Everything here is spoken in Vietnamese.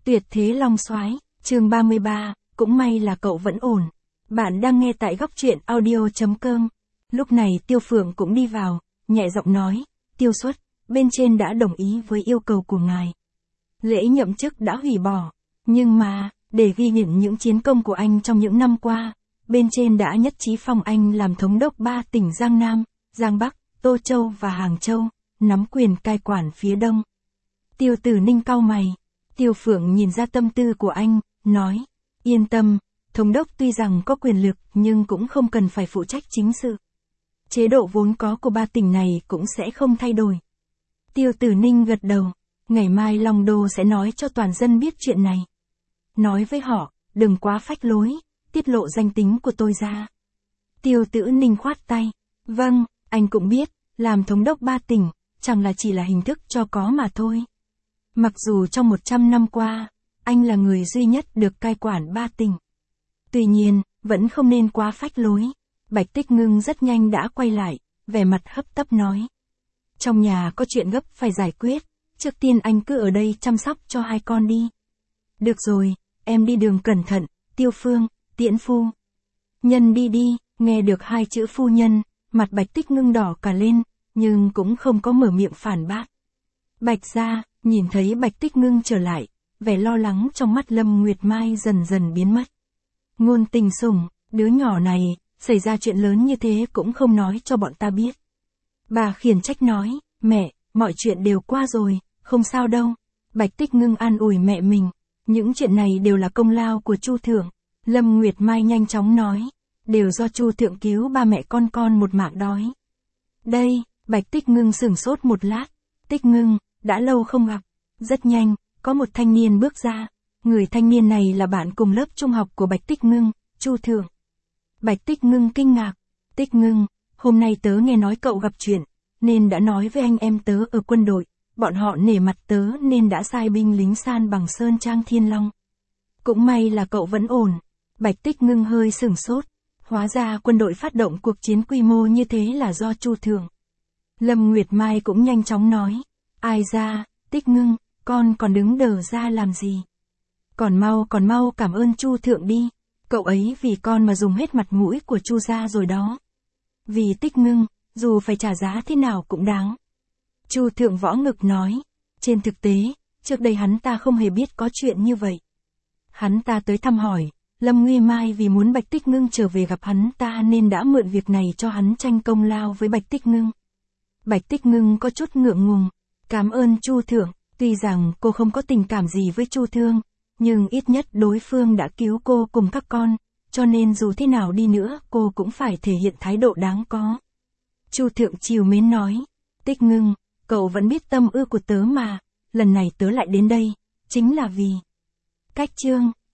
Tuyệt thế long soái, chương 33, cũng may là cậu vẫn ổn. Bạn đang nghe tại góc truyện audio.com. Lúc này Tiêu Phượng cũng đi vào, nhẹ giọng nói, Tiêu Xuất, bên trên đã đồng ý với yêu cầu của ngài. Lễ nhậm chức đã hủy bỏ, nhưng mà, để ghi nhận những chiến công của anh trong những năm qua, bên trên đã nhất trí phong anh làm thống đốc 3 tỉnh Giang Nam, Giang Bắc, Tô Châu và Hàng Châu, nắm quyền cai quản phía Đông. Tiêu Tử Ninh cau mày. Tiêu Phượng nhìn ra tâm tư của anh, nói, yên tâm, thống đốc tuy rằng có quyền lực nhưng cũng không cần phải phụ trách chính sự. Chế độ vốn có của 3 tỉnh này cũng sẽ không thay đổi. Tiêu Tử Ninh gật đầu, ngày mai Long Đô sẽ nói cho toàn dân biết chuyện này. Nói với họ, đừng quá phách lối, tiết lộ danh tính của tôi ra. Tiêu Tử Ninh khoát tay, vâng, anh cũng biết, làm thống đốc 3 tỉnh, chẳng là chỉ là hình thức cho có mà thôi. Mặc dù trong 100 năm qua, anh là người duy nhất được cai quản 3 tỉnh. Tuy nhiên, vẫn không nên quá phách lối. Bạch Tích Ngưng rất nhanh đã quay lại, vẻ mặt hấp tấp nói. Trong nhà có chuyện gấp phải giải quyết, trước tiên anh cứ ở đây chăm sóc cho hai con đi. Được rồi, em đi đường cẩn thận, Tiêu Phương, Tiễn Phu. Nhân đi đi, nghe được hai chữ phu nhân, mặt Bạch Tích Ngưng đỏ cả lên, nhưng cũng không có mở miệng phản bác. Bạch gia, nhìn thấy Bạch Tích Ngưng trở lại, vẻ lo lắng trong mắt Lâm Nguyệt Mai dần dần biến mất. Ngôn Tình sủng, đứa nhỏ này, xảy ra chuyện lớn như thế cũng không nói cho bọn ta biết. Bà khiển trách nói, mẹ, mọi chuyện đều qua rồi, không sao đâu. Bạch Tích Ngưng an ủi mẹ mình, những chuyện này đều là công lao của Chu Thượng. Lâm Nguyệt Mai nhanh chóng nói, đều do Chu Thượng cứu ba mẹ con một mạng đói. Đây, Bạch Tích Ngưng sửng sốt một lát, Tích Ngưng, đã lâu không gặp. Rất nhanh, có một thanh niên bước ra, người thanh niên này là bạn cùng lớp trung học của Bạch Tích Ngưng, Chu Thượng. Bạch Tích Ngưng kinh ngạc, Tích Ngưng, hôm nay tớ nghe nói cậu gặp chuyện, nên đã nói với anh em tớ ở quân đội, bọn họ nể mặt tớ nên đã sai binh lính san bằng Sơn Trang Thiên Long. Cũng may là cậu vẫn ổn. Bạch Tích Ngưng hơi sửng sốt, hóa ra quân đội phát động cuộc chiến quy mô như thế là do Chu Thượng. Lâm Nguyệt Mai cũng nhanh chóng nói, ai ra, Tích Ngưng, con còn đứng đờ ra làm gì? Còn mau cảm ơn Chu Thượng đi, cậu ấy vì con mà dùng hết mặt mũi của Chu gia rồi đó. Vì Tích Ngưng, dù phải trả giá thế nào cũng đáng. Chu Thượng võ ngực nói, trên thực tế, trước đây hắn ta không hề biết có chuyện như vậy. Hắn ta tới thăm hỏi, Lâm Nguy Mai vì muốn Bạch Tích Ngưng trở về gặp hắn ta nên đã mượn việc này cho hắn tranh công lao với Bạch Tích Ngưng. Bạch Tích Ngưng có chút ngượng ngùng, cảm ơn Chu Thượng, tuy rằng cô không có tình cảm gì với Chu Thương, nhưng ít nhất đối phương đã cứu cô cùng các con, cho nên dù thế nào đi nữa cô cũng phải thể hiện thái độ đáng có. Chu Thượng trìu mến nói, Tích Ngưng, cậu vẫn biết tâm ư của tớ mà, lần này tớ lại đến đây, chính là vì. Cách chương.